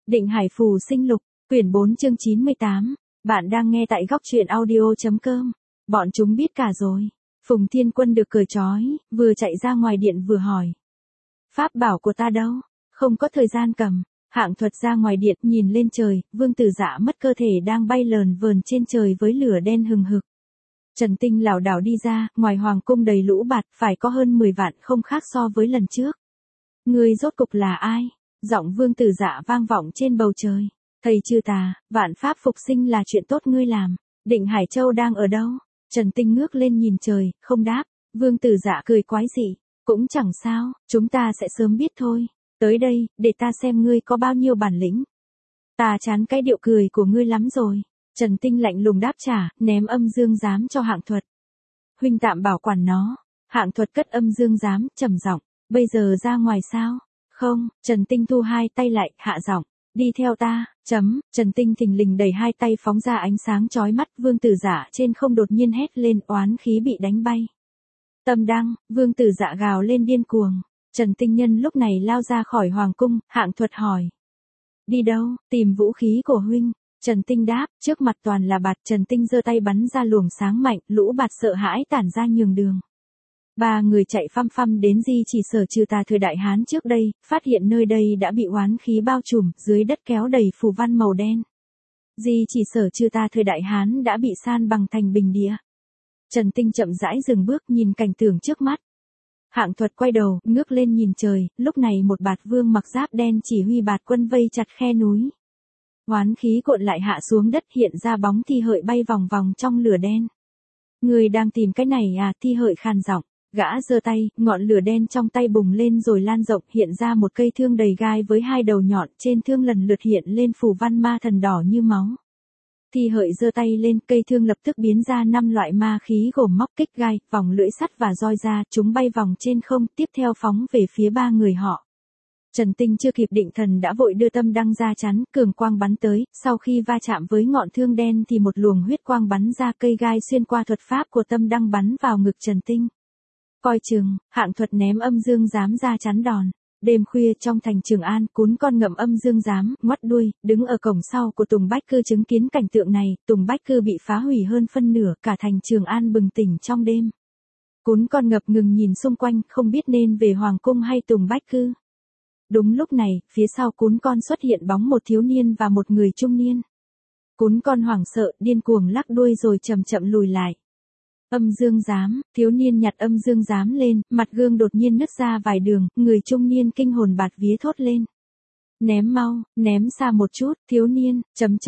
Định Hải Phù Sinh Lục, quyển 4 chương 98. Bạn đang nghe tại góc truyện audio.com. Bọn chúng biết cả rồi. Phùng Thiên Quân được cởi trói, vừa chạy ra ngoài điện vừa hỏi. Pháp bảo của ta đâu? Không có thời gian cầm. Hạng Thuật ra ngoài điện nhìn lên trời, Vương Tử Dạ mất cơ thể đang bay lờn vờn trên trời với lửa đen hừng hực. Trần Tinh lảo đảo đi ra, ngoài hoàng cung đầy lũ bạt, phải có hơn 10 vạn không khác so với lần trước. Ngươi rốt cục là ai? Giọng Vương Tử Dạ vang vọng trên bầu trời. Thầy Trừ Tà, vạn pháp phục sinh là chuyện tốt ngươi làm. Định Hải Châu đang ở đâu? Trần Tinh ngước lên nhìn trời, không đáp. Vương Tử Dạ cười quái dị. Cũng chẳng sao, chúng ta sẽ sớm biết thôi. Tới đây, để ta xem ngươi có bao nhiêu bản lĩnh. Ta chán cái điệu cười của ngươi lắm rồi. Trần Tinh lạnh lùng đáp trả, ném âm dương giám cho Hạng Thuật. Huynh tạm bảo quản nó. Hạng Thuật cất âm dương giám, trầm giọng. Bây giờ ra ngoài sao? Không, Trần Tinh thu hai tay lại, hạ giọng. Đi theo ta, Trần Tinh thình lình đẩy hai tay phóng ra ánh sáng chói mắt. Vương Tử Dạ trên không đột nhiên hét lên, oán khí bị đánh bay. Tâm đăng, Vương Tử Dạ gào lên điên cuồng. Trần Tinh nhân lúc này lao ra khỏi hoàng cung. Hạng Thuật hỏi. Đi đâu? Tìm vũ khí của huynh. Trần Tinh đáp, trước mặt toàn là bạt. Trần Tinh giơ tay bắn ra luồng sáng mạnh, lũ bạt sợ hãi tản ra nhường đường. Ba người chạy phăm phăm đến Di Chỉ Sở Trừ Tà thời Đại Hán trước đây, phát hiện nơi đây đã bị oán khí bao trùm, dưới đất kéo đầy phù văn màu đen. Di Chỉ Sở Trừ Tà thời Đại Hán đã bị san bằng thành bình địa. Trần Tinh chậm rãi dừng bước nhìn cảnh tượng trước mắt. Hạng Thuật quay đầu, ngước lên nhìn trời, lúc này một bạt vương mặc giáp đen chỉ huy bạt quân vây chặt khe núi. Oán khí cuộn lại hạ xuống đất, hiện ra bóng Thi Hợi bay vòng vòng trong lửa đen. Người đang tìm cái này à? Thi Hợi khàn giọng. Gã giơ tay, ngọn lửa đen trong tay bùng lên rồi lan rộng, hiện ra một cây thương đầy gai với hai đầu nhọn, trên thương lần lượt hiện lên phù văn ma thần đỏ như máu. Thi Hợi giơ tay lên, cây thương lập tức biến ra 5 loại ma khí gồm móc, kích, gai, vòng lưỡi sắt và roi ra, chúng bay vòng trên không, tiếp theo phóng về phía ba người họ. Trần Tinh chưa kịp định thần đã vội đưa tâm đăng ra chắn, cường quang bắn tới, sau khi va chạm với ngọn thương đen thì một luồng huyết quang bắn ra, cây gai xuyên qua thuật pháp của tâm đăng bắn vào ngực Trần Tinh. Coi chừng, Hạng Thuật ném âm dương giám ra chắn đòn. Đêm khuya trong thành Trường An, Cún Con ngậm âm dương giám, ngoắt đuôi, đứng ở cổng sau của Tùng Bách Cư chứng kiến cảnh tượng này. Tùng Bách Cư bị phá hủy hơn phân nửa, cả thành Trường An bừng tỉnh trong đêm. Cún Con ngập ngừng nhìn xung quanh, không biết nên về Hoàng Cung hay Tùng Bách Cư. Đúng lúc này, phía sau Cún Con xuất hiện bóng một thiếu niên và một người trung niên. Cún Con hoảng sợ, điên cuồng lắc đuôi rồi chậm chậm lùi lại. Âm dương giám, thiếu niên nhặt âm dương giám lên, mặt gương đột nhiên nứt ra vài đường, người trung niên kinh hồn bạt vía thốt lên. Ném mau, ném xa một chút, thiếu niên,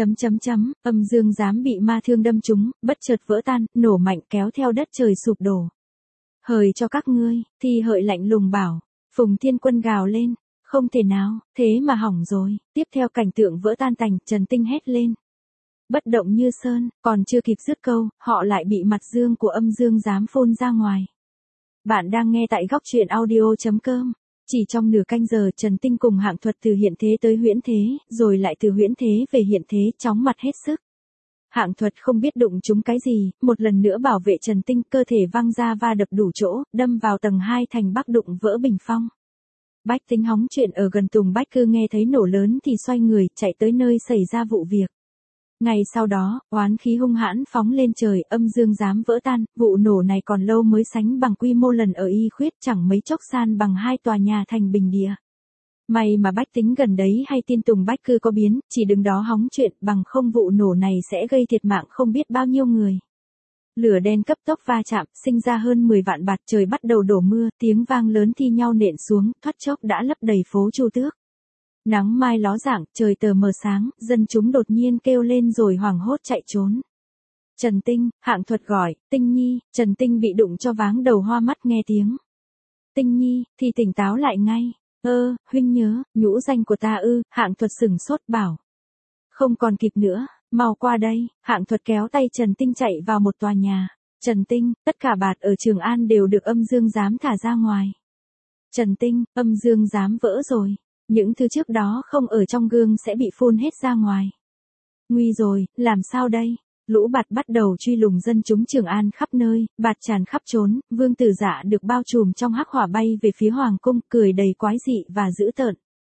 âm dương giám bị ma thương đâm trúng, bất chợt vỡ tan, nổ mạnh kéo theo đất trời sụp đổ. Hời cho các ngươi, Thi Hợi lạnh lùng bảo. Phùng Thiên Quân gào lên. Không thể nào, thế mà hỏng rồi. Tiếp theo cảnh tượng vỡ tan tành, Trần Tinh hét lên. Bất động như sơn, còn chưa kịp dứt câu, họ lại bị mặt dương của âm dương giám phun ra ngoài. Bạn đang nghe tại góc truyện audio.com. Chỉ trong nửa canh giờ, Trần Tinh cùng Hạng Thuật từ hiện thế tới huyễn thế, rồi lại từ huyễn thế về hiện thế, chóng mặt hết sức. Hạng Thuật không biết đụng trúng cái gì, một lần nữa bảo vệ Trần Tinh, cơ thể văng ra va đập đủ chỗ, đâm vào tầng 2 thành Bắc đụng vỡ bình phong. Bách tính hóng chuyện ở gần Tùng Bách Cư nghe thấy nổ lớn thì xoay người, chạy tới nơi xảy ra vụ việc. Ngày sau đó, oán khí hung hãn phóng lên trời, âm dương giám vỡ tan, vụ nổ này còn lâu mới sánh bằng quy mô lần ở Y Khuyết, chẳng mấy chốc san bằng 2 tòa nhà thành bình địa. May mà bách tính gần đấy hay tin Tùng Bách Cư có biến, chỉ đứng đó hóng chuyện, bằng không vụ nổ này sẽ gây thiệt mạng không biết bao nhiêu người. Lửa đen cấp tốc va chạm, sinh ra hơn 10 vạn bạt, trời bắt đầu đổ mưa, tiếng vang lớn thi nhau nện xuống, thoát chốc đã lấp đầy phố Chu Tước. Nắng mai ló dạng, trời tờ mờ sáng, dân chúng đột nhiên kêu lên rồi hoảng hốt chạy trốn. Trần Tinh, Hạng Thuật gọi, Tinh Nhi, Trần Tinh bị đụng cho váng đầu hoa mắt nghe tiếng. Tinh Nhi, thì tỉnh táo lại ngay. Huynh nhớ, nhũ danh của ta ư? Hạng Thuật sửng sốt bảo. Không còn kịp nữa, mau qua đây. Hạng Thuật kéo tay Trần Tinh chạy vào một tòa nhà. Trần Tinh, tất cả bạt ở Trường An đều được âm dương giám thả ra ngoài. Trần Tinh, âm dương giám vỡ rồi. Những thứ trước đó không ở trong gương sẽ bị phun hết ra ngoài. Nguy rồi, làm sao đây? Lũ bạt bắt đầu truy lùng dân chúng Trường An khắp nơi, bạt tràn khắp trốn, Vương Tử Dạ được bao trùm trong hắc hỏa bay về phía Hoàng Cung, cười đầy quái dị và dữ tợn.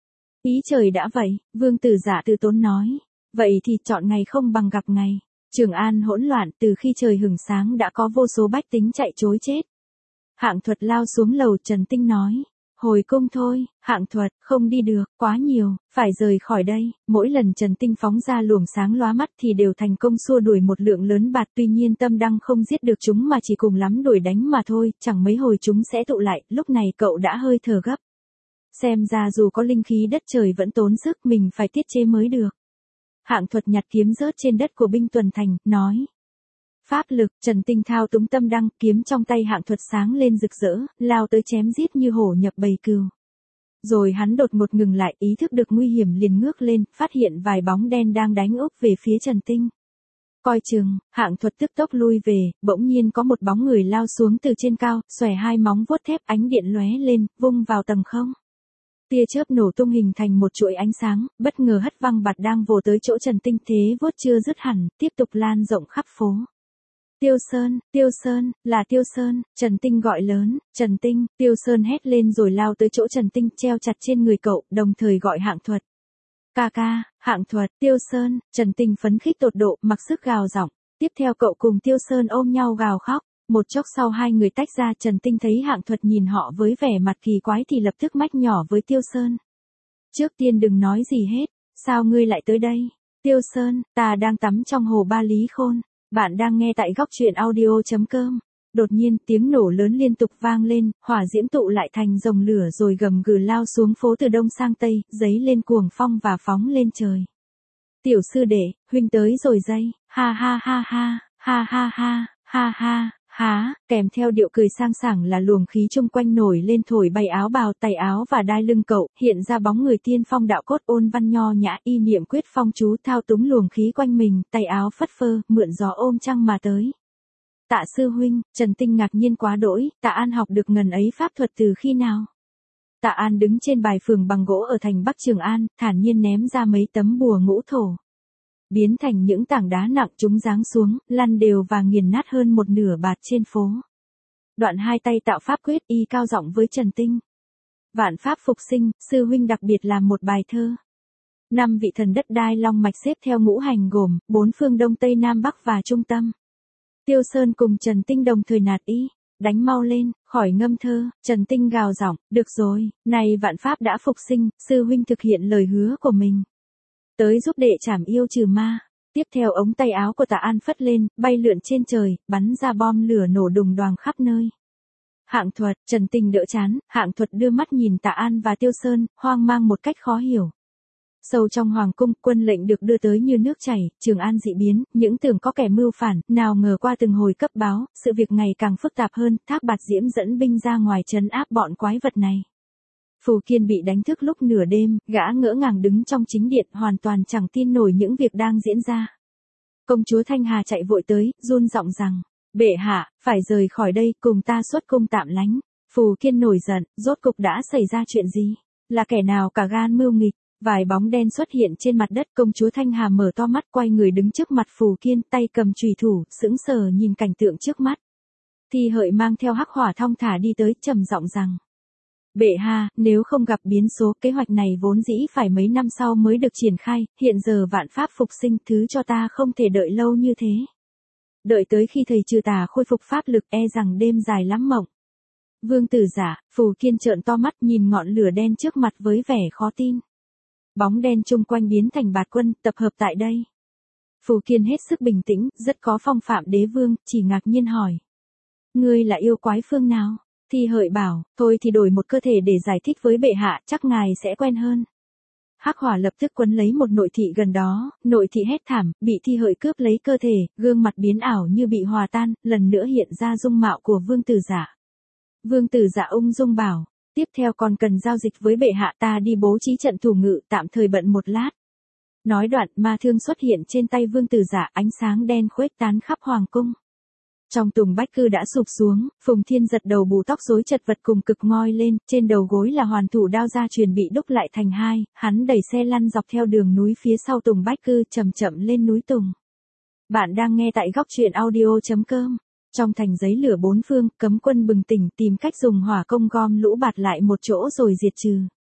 Ý trời đã vậy, Vương Tử Dạ từ tốn nói. Vậy thì chọn ngày không bằng gặp ngày. Trường An hỗn loạn, từ khi trời hửng sáng đã có vô số bách tính chạy trối chết. Hạng Thuật lao xuống lầu, Trần Tinh nói. Hồi cung thôi. Hạng Thuật, không đi được, quá nhiều, phải rời khỏi đây. Mỗi lần Trần Tinh phóng ra luồng sáng lóa mắt thì đều thành công xua đuổi một lượng lớn bạt, tuy nhiên Tâm Đăng không giết được chúng mà chỉ cùng lắm đuổi đánh mà thôi, chẳng mấy hồi chúng sẽ tụ lại, lúc này cậu đã hơi thở gấp. Xem ra dù có linh khí đất trời vẫn tốn sức, mình phải tiết chế mới được. Hạng Thuật nhặt kiếm rớt trên đất của binh tuần thành, nói. Pháp lực, Trần Tinh thao túng Tâm Đăng, kiếm trong tay Hạng Thuật sáng lên rực rỡ, lao tới chém giết như hổ nhập bầy cừu. Rồi hắn đột ngột ngừng lại, ý thức được nguy hiểm liền ngước lên, phát hiện vài bóng đen đang đánh úp về phía Trần Tinh. Coi chừng, Hạng Thuật tức tốc lui về, bỗng nhiên có một bóng người lao xuống từ trên cao, xòe hai móng vuốt thép, ánh điện lóe lên, vung vào tầng không. Tia chớp nổ tung hình thành một chuỗi ánh sáng, bất ngờ hất văng bạt đang vồ tới chỗ Trần Tinh, thế vuốt chưa dứt hẳn, tiếp tục lan rộng khắp phố. Tiêu Sơn, là Tiêu Sơn, Trần Tinh gọi lớn, Trần Tinh, Tiêu Sơn hét lên rồi lao tới chỗ Trần Tinh, treo chặt trên người cậu, đồng thời gọi Hạng Thuật. Ca ca, Hạng Thuật, Tiêu Sơn, Trần Tinh phấn khích tột độ, mặc sức gào giọng. Tiếp theo cậu cùng Tiêu Sơn ôm nhau gào khóc. Một chốc sau hai người tách ra, Trần Tinh thấy Hạng Thuật nhìn họ với vẻ mặt kỳ quái thì lập tức mách nhỏ với Tiêu Sơn. Trước tiên đừng nói gì hết, sao ngươi lại tới đây? Tiêu Sơn, ta đang tắm trong hồ Ba Lý Khôn. Bạn đang nghe tại góc truyện audio.com. Đột nhiên tiếng nổ lớn liên tục vang lên, hỏa diễm tụ lại thành dòng lửa rồi gầm gừ lao xuống phố từ đông sang tây, giấy lên cuồng phong và phóng lên trời. Tiểu sư đệ, huynh tới rồi dây, ha ha ha ha, ha ha ha, ha ha. Há, kèm theo điệu cười sang sảng là luồng khí chung quanh nổi lên thổi bay áo bào, tay áo và đai lưng cậu, hiện ra bóng người tiên phong đạo cốt ôn văn nho nhã, y niệm quyết phong chú thao túng luồng khí quanh mình, tay áo phất phơ, mượn gió ôm trăng mà tới. Tạ sư huynh, Trần Tinh ngạc nhiên quá đỗi, Tạ An học được ngần ấy pháp thuật từ khi nào? Tạ An đứng trên bài phường bằng gỗ ở thành Bắc Trường An, thản nhiên ném ra mấy tấm bùa ngũ thổ. Biến thành những tảng đá nặng, chúng giáng xuống, lăn đều và nghiền nát hơn một nửa bạt trên phố. Đoạn hai tay tạo pháp quyết, y cao giọng với Trần Tinh. Vạn pháp phục sinh, sư huynh đặc biệt làm một bài thơ. 5 vị thần đất đai long mạch xếp theo ngũ hành gồm 4 phương đông tây nam bắc và trung tâm. Tiêu Sơn cùng Trần Tinh đồng thời nạt ý. Đánh mau lên, khỏi ngâm thơ. Trần Tinh gào giọng, được rồi, này vạn pháp đã phục sinh, sư huynh thực hiện lời hứa của mình. Tới giúp đệ trảm yêu trừ ma. Tiếp theo ống tay áo của Tạ An phất lên, bay lượn trên trời, bắn ra bom lửa nổ đùng đoàng khắp nơi. Hạng Thuật, Trần Tinh đỡ chán, Hạng Thuật đưa mắt nhìn Tạ An và Tiêu Sơn, hoang mang một cách khó hiểu. Sâu trong hoàng cung, quân lệnh được đưa tới như nước chảy, Trường An dị biến, những tưởng có kẻ mưu phản, nào ngờ qua từng hồi cấp báo, sự việc ngày càng phức tạp hơn, Thác Bạt Diễm dẫn binh ra ngoài trấn áp bọn quái vật này. Phù Kiên bị đánh thức lúc nửa đêm, gã ngỡ ngàng đứng trong chính điện, hoàn toàn chẳng tin nổi những việc đang diễn ra. Công chúa Thanh Hà chạy vội tới, run giọng rằng, bệ hạ, phải rời khỏi đây, cùng ta xuất cung tạm lánh. Phù Kiên nổi giận, rốt cục đã xảy ra chuyện gì? Là kẻ nào cả gan mưu nghịch? Vài bóng đen xuất hiện trên mặt đất, công chúa Thanh Hà mở to mắt quay người đứng trước mặt Phù Kiên, tay cầm chùy thủ, sững sờ nhìn cảnh tượng trước mắt. Thi Hợi mang theo hắc hỏa thong thả đi tới, trầm giọng rằng, bệ hạ, nếu không gặp biến số, kế hoạch này vốn dĩ phải mấy năm sau mới được triển khai, hiện giờ vạn pháp phục sinh, thứ cho ta không thể đợi lâu như thế. Đợi tới khi thầy trừ tà khôi phục pháp lực, e rằng đêm dài lắm mộng. Vương Tử Dạ, Phù Kiên trợn to mắt nhìn ngọn lửa đen trước mặt với vẻ khó tin. Bóng đen chung quanh biến thành bạt quân, tập hợp tại đây. Phù Kiên hết sức bình tĩnh, rất có phong phạm đế vương, chỉ ngạc nhiên hỏi. Ngươi là yêu quái phương nào? Thi Hợi bảo, thôi thì đổi một cơ thể để giải thích với bệ hạ, chắc ngài sẽ quen hơn. Hắc hỏa lập tức quấn lấy một nội thị gần đó, nội thị hét thảm, bị Thi Hợi cướp lấy cơ thể, gương mặt biến ảo như bị hòa tan, lần nữa hiện ra dung mạo của Vương Tử Dạ. Vương Tử Dạ ung dung bảo, tiếp theo còn cần giao dịch với bệ hạ, ta đi bố trí trận thủ ngự, tạm thời bận một lát. Nói đoạn, ma thương xuất hiện trên tay Vương Tử Dạ, ánh sáng đen khuếch tán khắp hoàng cung. Trong tùng bách cư đã sụp xuống, Phùng Thiên giật đầu bù tóc rối chật vật cùng cực ngoi lên, trên đầu gối là hoàn thủ đao gia truyền bị đúc lại thành hai, hắn đẩy xe lăn dọc theo đường núi phía sau tùng bách cư chậm chậm lên núi Tùng. Bạn đang nghe tại góc truyện audio.com. Trong thành giấy lửa bốn phương, cấm quân bừng tỉnh tìm cách dùng hỏa công gom lũ bạt lại một chỗ rồi diệt trừ.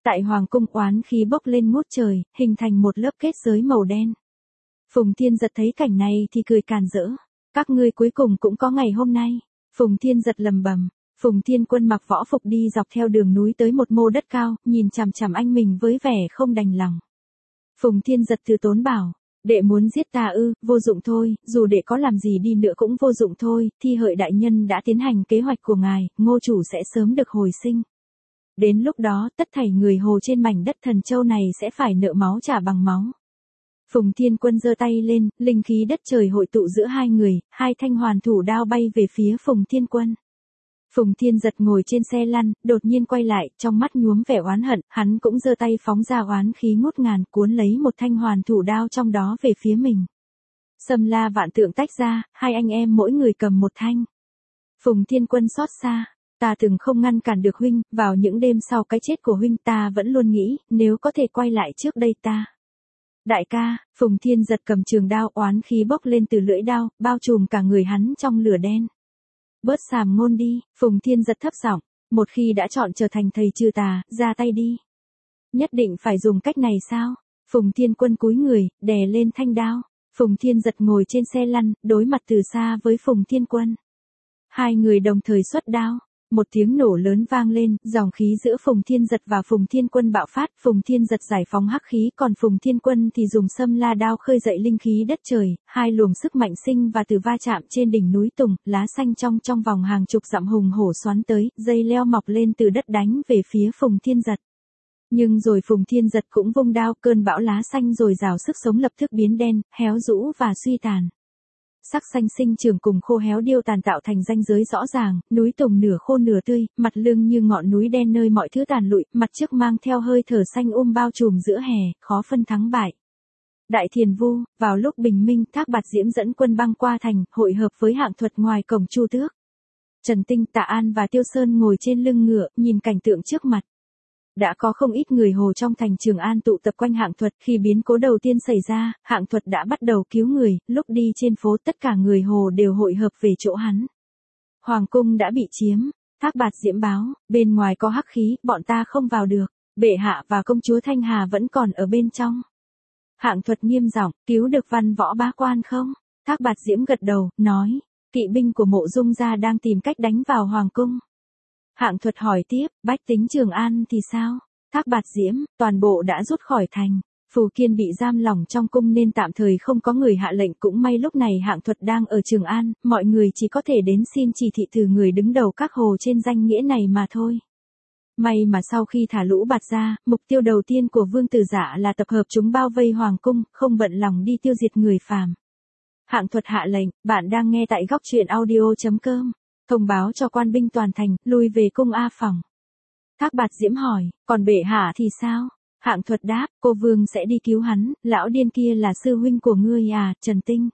Tại hoàng cung oán khí bốc lên ngút trời, hình thành một lớp kết giới màu đen. Phùng Thiên Giật thấy cảnh này thì cười càn rỡ. Các ngươi cuối cùng cũng có ngày hôm nay. Phùng Thiên Giật lầm bầm. Phùng Thiên Quân mặc võ phục đi dọc theo đường núi tới một mô đất cao, nhìn chằm chằm anh mình với vẻ không đành lòng. Phùng Thiên Giật từ tốn bảo, đệ muốn giết ta ư, vô dụng thôi, dù đệ có làm gì đi nữa cũng vô dụng thôi, Thi Hợi đại nhân đã tiến hành kế hoạch của ngài, Ngô chủ sẽ sớm được hồi sinh. Đến lúc đó, tất thảy người Hồ trên mảnh đất Thần Châu này sẽ phải nợ máu trả bằng máu. Phùng Thiên Quân giơ tay lên, linh khí đất trời hội tụ giữa hai người, hai thanh hoàn thủ đao bay về phía Phùng Thiên Quân. Phùng Thiên Giật ngồi trên xe lăn, đột nhiên quay lại, trong mắt nhuốm vẻ oán hận, hắn cũng giơ tay phóng ra oán khí ngút ngàn, cuốn lấy một thanh hoàn thủ đao trong đó về phía mình. Sâm La Vạn Tượng tách ra, hai anh em mỗi người cầm một thanh. Phùng Thiên Quân xót xa, ta từng không ngăn cản được huynh, vào những đêm sau cái chết của huynh ta vẫn luôn nghĩ, nếu có thể quay lại trước đây ta. Đại ca, Phùng Thiên Giật cầm trường đao, oán khí bốc lên từ lưỡi đao, bao trùm cả người hắn trong lửa đen. Bớt sàm ngôn đi, Phùng Thiên Giật thấp giọng, một khi đã chọn trở thành thầy trừ tà, ra tay đi. Nhất định phải dùng cách này sao? Phùng Thiên Quân cúi người, đè lên thanh đao. Phùng Thiên Giật ngồi trên xe lăn, đối mặt từ xa với Phùng Thiên Quân. Hai người đồng thời xuất đao. Một tiếng nổ lớn vang lên, dòng khí giữa Phùng Thiên Giật và Phùng Thiên Quân bạo phát, Phùng Thiên Giật giải phóng hắc khí, còn Phùng Thiên Quân thì dùng Sâm La đao khơi dậy linh khí đất trời, hai luồng sức mạnh sinh và từ va chạm trên đỉnh núi tùng, lá xanh trong vòng hàng chục dặm hùng hổ xoắn tới, dây leo mọc lên từ đất đánh về phía Phùng Thiên Giật. Nhưng rồi Phùng Thiên Giật cũng vung đao, cơn bão lá xanh rồi rào sức sống lập tức biến đen, héo rũ và suy tàn. Sắc xanh sinh trưởng cùng khô héo điêu tàn tạo thành ranh giới rõ ràng, núi tùng nửa khô nửa tươi, mặt lưng như ngọn núi đen nơi mọi thứ tàn lụi, mặt trước mang theo hơi thở xanh bao trùm giữa hè, khó phân thắng bại. Đại Thiền Vu, vào lúc bình minh, Thác Bạt Diễm dẫn quân băng qua thành, hội hợp với Hạng Thuật ngoài cổng Chu Tước. Trần Tinh, Tạ An và Tiêu Sơn ngồi trên lưng ngựa, nhìn cảnh tượng trước mặt. Đã có không ít người Hồ trong thành Trường An tụ tập quanh Hạng Thuật, khi biến cố đầu tiên xảy ra, Hạng Thuật đã bắt đầu cứu người, lúc đi trên phố tất cả người Hồ đều hội hợp về chỗ hắn. Hoàng cung đã bị chiếm, Thác Bạt Diễm báo, bên ngoài có hắc khí, bọn ta không vào được, bệ hạ và công chúa Thanh Hà vẫn còn ở bên trong. Hạng Thuật nghiêm giọng, cứu được Văn Võ bá quan không? Thác Bạt Diễm gật đầu, nói, kỵ binh của Mộ Dung gia đang tìm cách đánh vào Hoàng cung. Hạng Thuật hỏi tiếp, bách tính Trường An thì sao? Thác Bạt Diễm, toàn bộ đã rút khỏi thành. Phù Kiên bị giam lỏng trong cung nên tạm thời không có người hạ lệnh, cũng may lúc này Hạng Thuật đang ở Trường An, mọi người chỉ có thể đến xin chỉ thị từ người đứng đầu các hồ trên danh nghĩa này mà thôi. May mà sau khi thả lũ Bạt ra, mục tiêu đầu tiên của Vương Tử Dạ là tập hợp chúng bao vây Hoàng cung, không bận lòng đi tiêu diệt người phàm. Hạng Thuật hạ lệnh, bạn đang nghe tại góc truyện audio.com. Thông báo cho quan binh toàn thành, lui về cung A Phòng. Thác Bạt Diễm hỏi, còn bệ hạ thì sao? Hạng Thuật đáp, cô Vương sẽ đi cứu hắn, lão điên kia là sư huynh của ngươi à, Trần Tinh.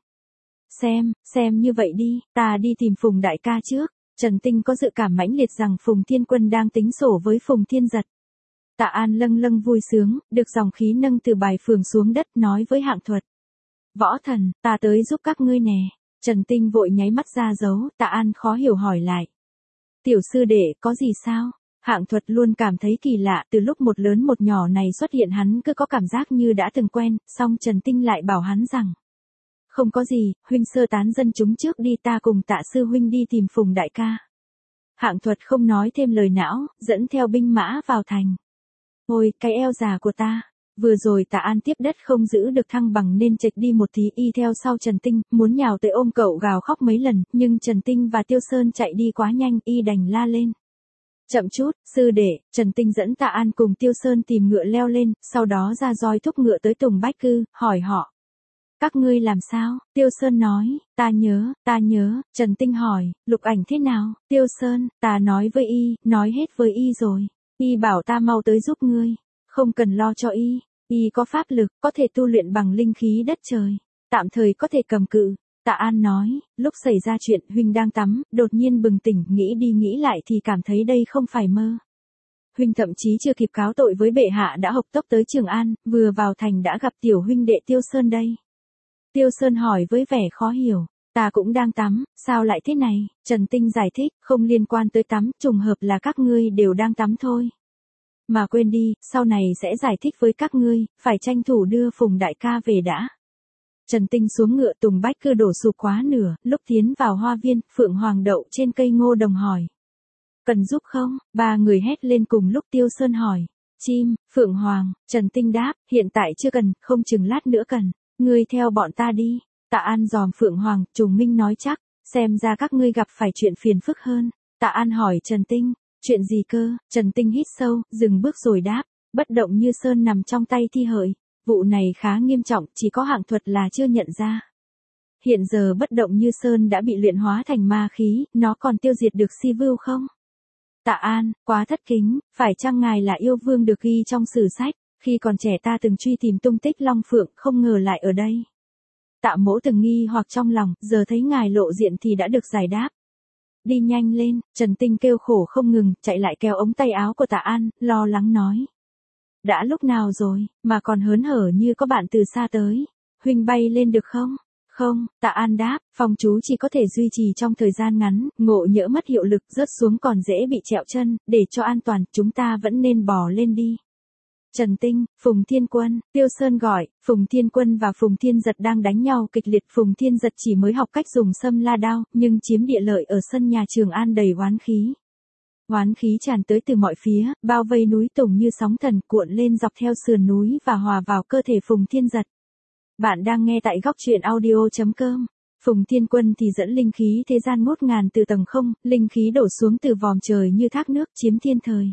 Xem như vậy đi, ta đi tìm Phùng đại ca trước. Trần Tinh có dự cảm mãnh liệt rằng Phùng Thiên Quân đang tính sổ với Phùng Thiên Giật. Tạ An lâng vui sướng, được dòng khí nâng từ bài phường xuống đất, nói với Hạng Thuật. Võ thần, ta tới giúp các ngươi nè. Trần Tinh vội nháy mắt ra dấu, Tạ An khó hiểu hỏi lại. Tiểu sư đệ, có gì sao? Hạng Thuật luôn cảm thấy kỳ lạ, từ lúc một lớn một nhỏ này xuất hiện hắn cứ có cảm giác như đã từng quen, song Trần Tinh lại bảo hắn rằng. Không có gì, huynh sơ tán dân chúng trước đi, ta cùng Tạ sư huynh đi tìm Phùng đại ca. Hạng Thuật không nói thêm lời não, dẫn theo binh mã vào thành. Ôi, cái eo già của ta. Vừa rồi Tạ An tiếp đất không giữ được thăng bằng nên chệch đi một tí, y theo sau Trần Tinh, muốn nhào tới ôm cậu gào khóc mấy lần, nhưng Trần Tinh và Tiêu Sơn chạy đi quá nhanh, y đành la lên. Chậm chút, sư đệ. Trần Tinh dẫn Tạ An cùng Tiêu Sơn tìm ngựa leo lên, sau đó ra roi thúc ngựa tới Tùng Bách Cư, hỏi họ. Các ngươi làm sao? Tiêu Sơn nói, ta nhớ. Trần Tinh hỏi, Lục Ảnh thế nào? Tiêu Sơn, ta nói với y, nói hết với y rồi. Y bảo ta mau tới giúp ngươi. Không cần lo cho y có pháp lực, có thể tu luyện bằng linh khí đất trời. Tạm thời có thể cầm cự. Tạ An nói, lúc xảy ra chuyện huynh đang tắm, đột nhiên bừng tỉnh, nghĩ đi nghĩ lại thì cảm thấy đây không phải mơ. Huynh thậm chí chưa kịp cáo tội với bệ hạ đã hộc tốc tới Trường An, vừa vào thành đã gặp tiểu huynh đệ Tiêu Sơn đây. Tiêu Sơn hỏi với vẻ khó hiểu, ta cũng đang tắm, sao lại thế này? Trần Tinh giải thích, không liên quan tới tắm, trùng hợp là các ngươi đều đang tắm thôi. Mà quên đi, sau này sẽ giải thích với các ngươi, phải tranh thủ đưa Phùng đại ca về đã. Trần Tinh xuống ngựa Tùng Bách Cư đổ sụp quá nửa, lúc tiến vào hoa viên, Phượng Hoàng đậu trên cây ngô đồng hỏi. Cần giúp không? Ba người hét lên cùng lúc. Tiêu Sơn hỏi. Chim, Phượng Hoàng, Trần Tinh đáp, hiện tại chưa cần, không chừng lát nữa cần. Ngươi theo bọn ta đi. Tạ An dòm Phượng Hoàng, Trùng Minh nói chắc, xem ra các ngươi gặp phải chuyện phiền phức hơn. Tạ An hỏi Trần Tinh, chuyện gì cơ? Trần Tinh hít sâu, dừng bước rồi đáp, bất động như sơn nằm trong tay Thi Hợi. Vụ này khá nghiêm trọng, chỉ có hạng thuật là chưa nhận ra. Hiện giờ bất động như sơn đã bị luyện hóa thành ma khí, nó còn tiêu diệt được Si Vưu không? Tạ An, quá thất kính, phải chăng ngài là yêu vương được ghi trong sử sách, khi còn trẻ ta từng truy tìm tung tích Long Phượng, không ngờ lại ở đây. Tạ Mỗ từng nghi hoặc trong lòng, giờ thấy ngài lộ diện thì đã được giải đáp. Đi nhanh lên, Trần Tinh kêu khổ không ngừng, chạy lại kéo ống tay áo của Tạ An, lo lắng nói. Đã lúc nào rồi, mà còn hớn hở như có bạn từ xa tới. Huynh bay lên được không? Không, Tạ An đáp, phong chú chỉ có thể duy trì trong thời gian ngắn, ngộ nhỡ mất hiệu lực rớt xuống còn dễ bị trẹo chân, để cho an toàn, chúng ta vẫn nên bò lên đi. Trần Tinh, Phùng Thiên Quân, Tiêu Sơn gọi, Phùng Thiên Quân và Phùng Thiên Giật đang đánh nhau kịch liệt. Phùng Thiên Giật chỉ mới học cách dùng sâm la đao, nhưng chiếm địa lợi ở sân nhà Trường An đầy oán khí. Oán khí tràn tới từ mọi phía, bao vây núi Tùng như sóng thần cuộn lên dọc theo sườn núi và hòa vào cơ thể Phùng Thiên Giật. Bạn đang nghe tại góc truyện audio.com. Phùng Thiên Quân thì dẫn linh khí thế gian ngút ngàn từ tầng không, linh khí đổ xuống từ vòm trời như thác nước chiếm thiên thời.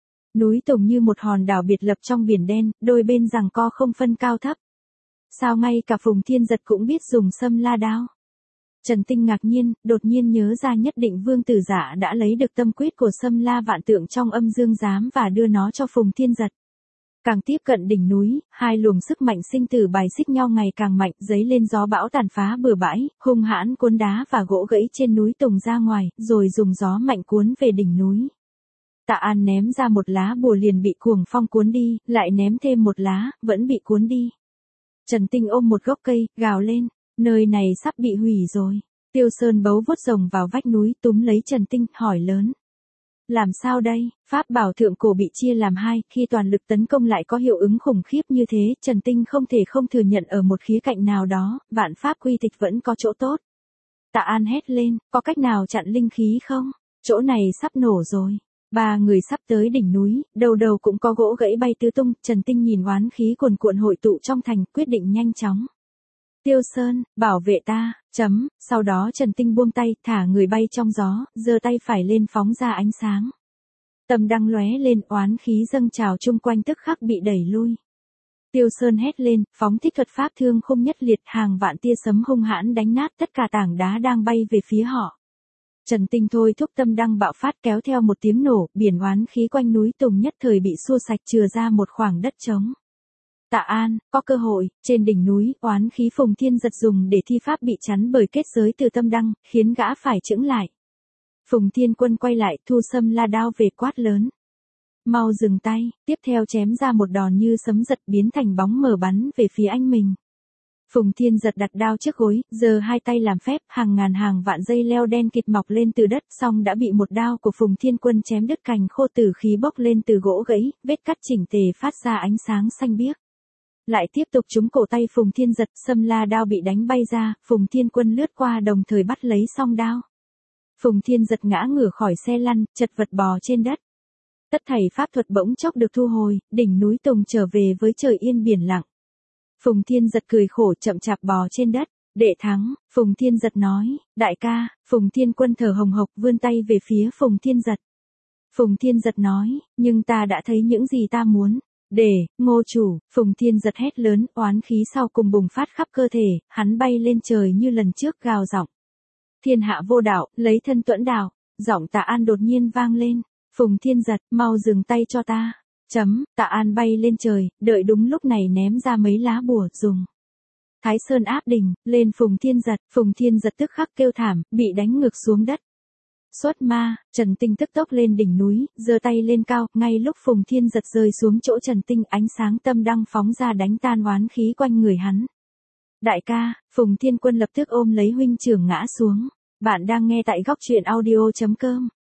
Núi Tùng như một hòn đảo biệt lập trong biển đen, đôi bên giằng co không phân cao thấp. Sao ngay cả Phùng Thiên Giật cũng biết dùng sâm la đao? Trần Tinh ngạc nhiên, đột nhiên nhớ ra nhất định Vương Tử Dạ đã lấy được tâm quyết của sâm la vạn tượng trong âm dương giám và đưa nó cho Phùng Thiên Giật. Càng tiếp cận đỉnh núi, hai luồng sức mạnh sinh tử bài xích nhau ngày càng mạnh, dấy lên gió bão tàn phá bừa bãi, hung hãn cuốn đá và gỗ gãy trên núi Tùng ra ngoài, rồi dùng gió mạnh cuốn về đỉnh núi. Tạ An ném ra một lá bùa liền bị cuồng phong cuốn đi, lại ném thêm một lá, vẫn bị cuốn đi. Trần Tinh ôm một gốc cây, gào lên, nơi này sắp bị hủy rồi. Tiêu Sơn bấu vuốt rồng vào vách núi túm lấy Trần Tinh, hỏi lớn. Làm sao đây? Pháp bảo thượng cổ bị chia làm hai, khi toàn lực tấn công lại có hiệu ứng khủng khiếp như thế, Trần Tinh không thể không thừa nhận ở một khía cạnh nào đó, vạn pháp quy tịch vẫn có chỗ tốt. Tạ An hét lên, có cách nào chặn linh khí không? Chỗ này sắp nổ rồi. Ba người sắp tới đỉnh núi, đầu đầu cũng có gỗ gãy bay tứ tung, Trần Tinh nhìn oán khí cuồn cuộn hội tụ trong thành, quyết định nhanh chóng. Tiêu Sơn, bảo vệ ta, sau đó Trần Tinh buông tay, thả người bay trong gió, giơ tay phải lên phóng ra ánh sáng. Tầm đăng lóe lên, oán khí dâng trào chung quanh tức khắc bị đẩy lui. Tiêu Sơn hét lên, phóng thích thuật pháp thương khung nhất liệt, hàng vạn tia sấm hung hãn đánh nát tất cả tảng đá đang bay về phía họ. Trần Tinh thôi thúc tâm đăng bạo phát kéo theo một tiếng nổ, biển oán khí quanh núi Tùng nhất thời bị xua sạch chừa ra một khoảng đất trống. Tạ An, có cơ hội, trên đỉnh núi, oán khí Phùng Thiên Giật dùng để thi pháp bị chắn bởi kết giới từ tâm đăng, khiến gã phải chững lại. Phùng Thiên Quân quay lại, thu sâm la đao về quát lớn. Mau dừng tay, tiếp theo chém ra một đòn như sấm giật biến thành bóng mờ bắn về phía anh mình. Phùng Thiên Giật đặt đao trước gối, giơ hai tay làm phép, hàng ngàn hàng vạn dây leo đen kịt mọc lên từ đất, xong đã bị một đao của Phùng Thiên Quân chém đứt, cành khô tử khí bốc lên từ gỗ gãy, vết cắt chỉnh tề phát ra ánh sáng xanh biếc. Lại tiếp tục trúng cổ tay Phùng Thiên Giật, sâm la đao bị đánh bay ra, Phùng Thiên Quân lướt qua đồng thời bắt lấy song đao. Phùng Thiên Giật ngã ngửa khỏi xe lăn, chật vật bò trên đất. Tất thảy pháp thuật bỗng chốc được thu hồi, đỉnh núi Tùng trở về với trời yên biển lặng. Phùng Thiên Giật cười khổ chậm chạp bò trên đất. Đệ thắng, Phùng Thiên Giật nói, đại ca. Phùng Thiên Quân thở hồng hộc vươn tay về phía Phùng Thiên Giật. Phùng Thiên Giật nói, nhưng ta đã thấy những gì ta muốn. Ngô chủ, Phùng Thiên Giật hét lớn, oán khí sau cùng bùng phát khắp cơ thể, hắn bay lên trời như lần trước gào giọng. Thiên hạ vô đạo, lấy thân tuẫn đạo. Giọng Tạ An đột nhiên vang lên. Phùng Thiên Giật, mau dừng tay cho ta. Tạ An bay lên trời, đợi đúng lúc này ném ra mấy lá bùa, dùng Thái Sơn áp đỉnh, lên Phùng Thiên Giật tức khắc kêu thảm, bị đánh ngược xuống đất. Xuất ma, Trần Tinh tức tốc lên đỉnh núi, giơ tay lên cao, ngay lúc Phùng Thiên Giật rơi xuống chỗ Trần Tinh, ánh sáng tâm đăng phóng ra đánh tan oán khí quanh người hắn. Đại ca, Phùng Thiên Quân lập tức ôm lấy huynh trưởng ngã xuống. Bạn đang nghe tại góc truyện audio.com.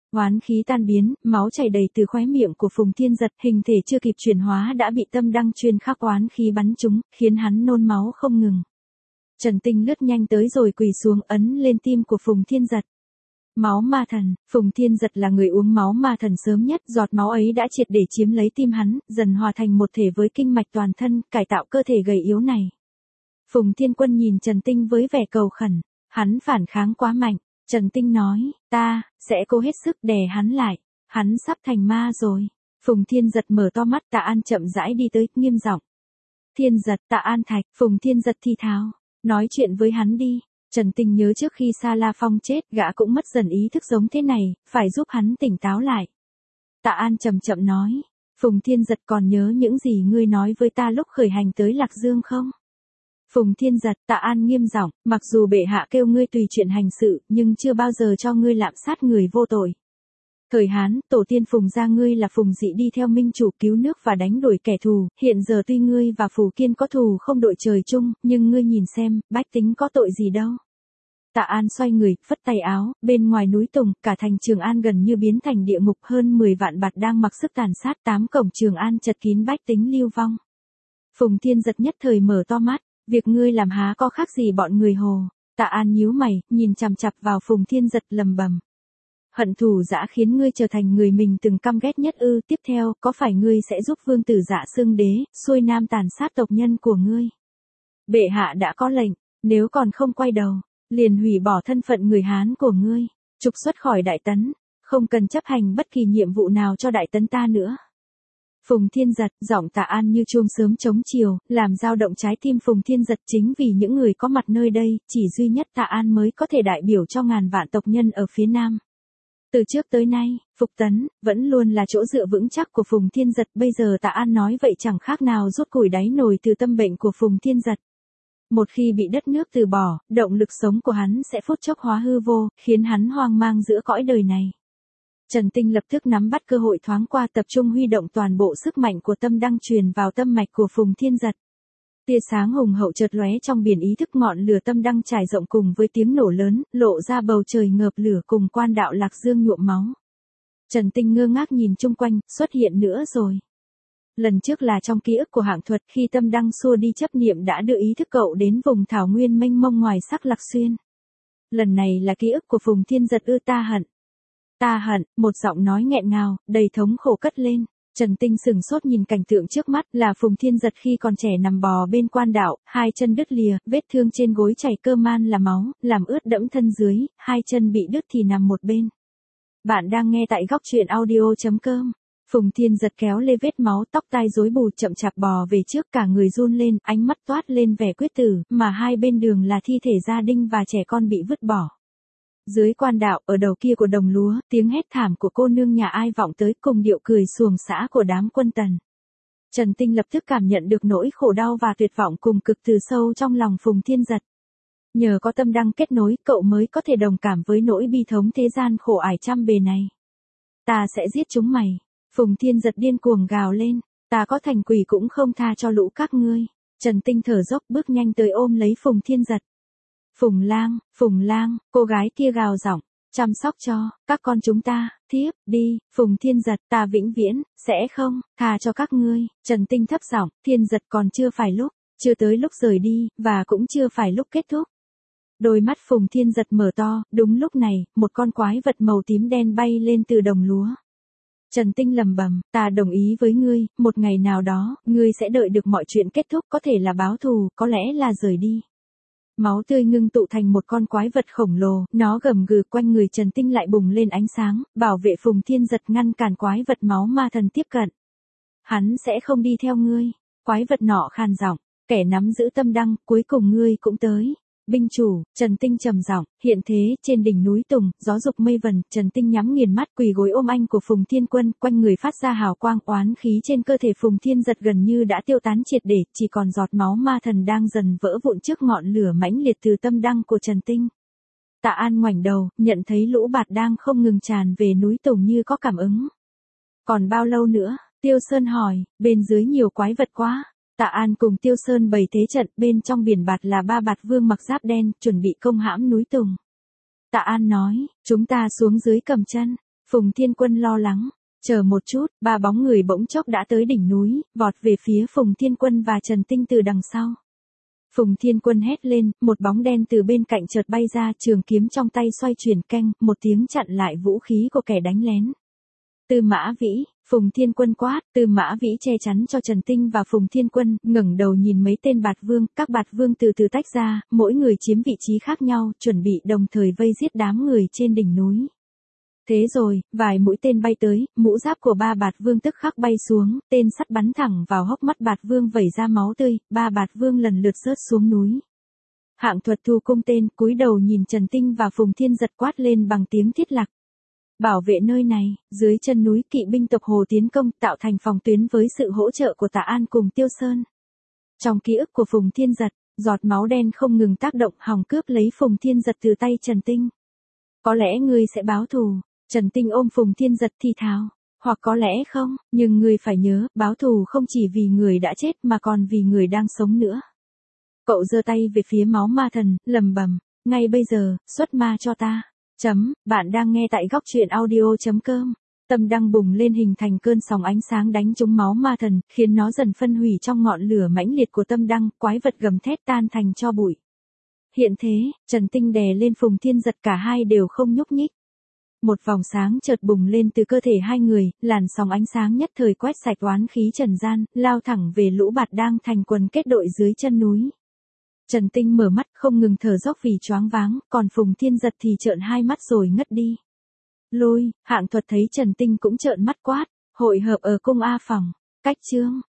Oán khí tan biến, máu chảy đầy từ khóe miệng của Phùng Thiên Giật, hình thể chưa kịp chuyển hóa đã bị tâm đăng chuyên khắc oán khí bắn trúng, khiến hắn nôn máu không ngừng. Trần Tinh lướt nhanh tới rồi quỳ xuống ấn lên tim của Phùng Thiên Giật. Máu ma thần, Phùng Thiên Giật là người uống máu ma thần sớm nhất, giọt máu ấy đã triệt để chiếm lấy tim hắn, dần hòa thành một thể với kinh mạch toàn thân, cải tạo cơ thể gầy yếu này. Phùng Thiên Quân nhìn Trần Tinh với vẻ cầu khẩn, hắn phản kháng quá mạnh. Trần Tinh nói, ta sẽ cố hết sức đè hắn lại, hắn sắp thành ma rồi. Phùng Thiên Giật mở to mắt, Tạ An chậm rãi đi tới, nghiêm giọng. Thiên Giật, Tạ An Thạch, Phùng Thiên Giật thì thào, nói chuyện với hắn đi. Trần Tinh nhớ trước khi Sa La Phong chết, gã cũng mất dần ý thức giống thế này, phải giúp hắn tỉnh táo lại. Tạ An chậm chậm nói, Phùng Thiên Giật còn nhớ những gì ngươi nói với ta lúc khởi hành tới Lạc Dương không? Phùng Thiên Giật, Tạ An nghiêm giọng, mặc dù bệ hạ kêu ngươi tùy chuyện hành sự, nhưng chưa bao giờ cho ngươi lạm sát người vô tội. Thời Hán, tổ tiên Phùng gia ngươi là Phùng Dị đi theo minh chủ cứu nước và đánh đuổi kẻ thù, hiện giờ tuy ngươi và Phù Kiên có thù không đội trời chung, nhưng ngươi nhìn xem, bách tính có tội gì đâu. Tạ An xoay người, phất tay áo, bên ngoài núi Tùng, cả thành Trường An gần như biến thành địa ngục, hơn 10 vạn bạt đang mặc sức tàn sát, 8 cổng Trường An chật kín bách tính lưu vong. Phùng Thiên Giật nhất thời mở to mắt, việc ngươi làm há có khác gì bọn người Hồ. Tạ An nhíu mày, nhìn chằm chằm vào Phùng Thiên Giật lầm bầm. Hận thù dã khiến ngươi trở thành người mình từng căm ghét nhất ư? Tiếp theo, có phải ngươi sẽ giúp vương tử Dạ Xương Đế, xuôi nam tàn sát tộc nhân của ngươi? Bệ hạ đã có lệnh, nếu còn không quay đầu, liền hủy bỏ thân phận người Hán của ngươi, trục xuất khỏi Đại Tấn, không cần chấp hành bất kỳ nhiệm vụ nào cho Đại Tấn ta nữa. Phùng Thiên Giật, giọng Tạ An như chuông sớm chống chiều, làm dao động trái tim Phùng Thiên Giật. Chính vì những người có mặt nơi đây, chỉ duy nhất Tạ An mới có thể đại biểu cho ngàn vạn tộc nhân ở phía Nam. Từ trước tới nay, Phục Tấn vẫn luôn là chỗ dựa vững chắc của Phùng Thiên Giật, bây giờ Tạ An nói vậy chẳng khác nào rút củi đáy nồi từ tâm bệnh của Phùng Thiên Giật. Một khi bị đất nước từ bỏ, động lực sống của hắn sẽ phút chốc hóa hư vô, khiến hắn hoang mang giữa cõi đời này. Trần Tinh lập tức nắm bắt cơ hội thoáng qua, tập trung huy động toàn bộ sức mạnh của tâm đăng truyền vào tâm mạch của Phùng Thiên Giật. Tia sáng hùng hậu chợt lóe trong biển ý thức, ngọn lửa tâm đăng trải rộng cùng với tiếng nổ lớn, lộ ra bầu trời ngợp lửa cùng quan đạo Lạc Dương nhuộm máu. Trần Tinh ngơ ngác nhìn chung quanh, xuất hiện nữa rồi. Lần trước là trong ký ức của Hạng Thuật, khi tâm đăng xua đi chấp niệm đã đưa ý thức cậu đến vùng thảo nguyên mênh mông ngoài Sắc Lạc Xuyên. Lần này là ký ức của Phùng Thiên Giật ư? Ta hận. Ta hận, một giọng nói nghẹn ngào, đầy thống khổ cất lên. Trần Tinh sừng sốt nhìn cảnh tượng trước mắt, là Phùng Thiên Giật khi còn trẻ nằm bò bên quan đạo, hai chân đứt lìa, vết thương trên gối chảy cơ man là máu, làm ướt đẫm thân dưới, hai chân bị đứt thì nằm một bên. Bạn đang nghe tại góc truyện audio.com. Phùng Thiên Giật kéo lê vết máu, tóc tai rối bù chậm chạp bò về trước, cả người run lên, ánh mắt toát lên vẻ quyết tử, mà hai bên đường là thi thể gia đình và trẻ con bị vứt bỏ. Dưới quan đạo, ở đầu kia của đồng lúa, tiếng hét thảm của cô nương nhà ai vọng tới cùng điệu cười xuồng xã của đám quân Tần. Trần Tinh lập tức cảm nhận được nỗi khổ đau và tuyệt vọng cùng cực từ sâu trong lòng Phùng Thiên Giật. Nhờ có tâm đăng kết nối, cậu mới có thể đồng cảm với nỗi bi thống thế gian khổ ải trăm bề này. Ta sẽ giết chúng mày. Phùng Thiên Giật điên cuồng gào lên. Ta có thành quỷ cũng không tha cho lũ các ngươi. Trần Tinh thở dốc bước nhanh tới ôm lấy Phùng Thiên Giật. Phùng Lang, cô gái kia gào giọng, chăm sóc cho các con chúng ta, tiếp đi. Phùng Thiên Giật, ta vĩnh viễn sẽ không tha cho các ngươi. Trần Tinh thấp giọng, Thiên Giật còn chưa phải lúc, chưa tới lúc rời đi, và cũng chưa phải lúc kết thúc. Đôi mắt Phùng Thiên Giật mở to, đúng lúc này, một con quái vật màu tím đen bay lên từ đồng lúa. Trần Tinh lầm bầm, ta đồng ý với ngươi, một ngày nào đó, ngươi sẽ đợi được mọi chuyện kết thúc, có thể là báo thù, có lẽ là rời đi. Máu tươi ngưng tụ thành một con quái vật khổng lồ, nó gầm gừ, quanh người Trần Tinh lại bùng lên ánh sáng, bảo vệ Phùng Thiên Giật ngăn cản quái vật máu ma thần tiếp cận. Hắn sẽ không đi theo ngươi. Quái vật nọ khan giọng, kẻ nắm giữ tâm đăng, cuối cùng ngươi cũng tới. Binh chủ, Trần Tinh trầm giọng, hiện thế, trên đỉnh núi Tùng, gió dục mây vần, Trần Tinh nhắm nghiền mắt quỳ gối ôm anh của Phùng Thiên Quân, quanh người phát ra hào quang, oán khí trên cơ thể Phùng Thiên Giật gần như đã tiêu tán triệt để, chỉ còn giọt máu ma thần đang dần vỡ vụn trước ngọn lửa mãnh liệt từ tâm đăng của Trần Tinh. Tạ An ngoảnh đầu, nhận thấy lũ bạt đang không ngừng tràn về núi Tùng như có cảm ứng. Còn bao lâu nữa? Tiêu Sơn hỏi, bên dưới nhiều quái vật quá. Tạ An cùng Tiêu Sơn bày thế trận, bên trong biển bạt là 3 bạt vương mặc giáp đen, chuẩn bị công hãm núi Tùng. Tạ An nói, chúng ta xuống dưới cầm chân. Phùng Thiên Quân lo lắng. Chờ một chút, ba bóng người bỗng chốc đã tới đỉnh núi, vọt về phía Phùng Thiên Quân và Trần Tinh từ đằng sau. Phùng Thiên Quân hét lên, một bóng đen từ bên cạnh chợt bay ra, trường kiếm trong tay xoay chuyển canh, một tiếng chặn lại vũ khí của kẻ đánh lén. Tư Mã Vĩ, Phùng Thiên Quân quát, Tư Mã Vĩ che chắn cho Trần Tinh và Phùng Thiên Quân, ngẩng đầu nhìn mấy tên bạt vương, các bạt vương từ từ tách ra, mỗi người chiếm vị trí khác nhau, chuẩn bị đồng thời vây giết đám người trên đỉnh núi. Thế rồi, vài mũi tên bay tới, mũ giáp của ba bạt vương tức khắc bay xuống, tên sắt bắn thẳng vào hốc mắt bạt vương vẩy ra máu tươi, ba bạt vương lần lượt rớt xuống núi. Hạng Thuật thu cung tên, cúi đầu nhìn Trần Tinh và Phùng Thiên Giật quát lên bằng tiếng thiết lạc. Bảo vệ nơi này, dưới chân núi kỵ binh tộc Hồ tiến công tạo thành phòng tuyến với sự hỗ trợ của Tạ An cùng Tiêu Sơn. Trong ký ức của Phùng Thiên Giật, giọt máu đen không ngừng tác động hòng cướp lấy Phùng Thiên Giật từ tay Trần Tinh. Có lẽ ngươi sẽ báo thù, Trần Tinh ôm Phùng Thiên Giật thì thào, hoặc có lẽ không, nhưng ngươi phải nhớ, báo thù không chỉ vì người đã chết mà còn vì người đang sống nữa. Cậu giơ tay về phía máu ma thần, lầm bầm, ngay bây giờ, xuất ma cho ta. Bạn đang nghe tại góc truyện audio.com. Tâm đang bùng lên hình thành cơn sóng ánh sáng đánh trúng máu ma thần, khiến nó dần phân hủy trong ngọn lửa mãnh liệt của tâm đăng, quái vật gầm thét tan thành tro bụi. Hiện thế, Trần Tinh đè lên Phùng Thiên Giật, cả hai đều không nhúc nhích. Một vòng sáng chợt bùng lên từ cơ thể hai người, làn sóng ánh sáng nhất thời quét sạch oán khí trần gian, lao thẳng về lũ bạt đang thành quần kết đội dưới chân núi. Trần Tinh mở mắt không ngừng thở dốc vì choáng váng, còn Phùng Thiên Giật thì trợn hai mắt rồi ngất đi. Lôi, Hạng Thuật thấy Trần Tinh cũng trợn mắt quát, hội hợp ở cung A phòng, cách chương.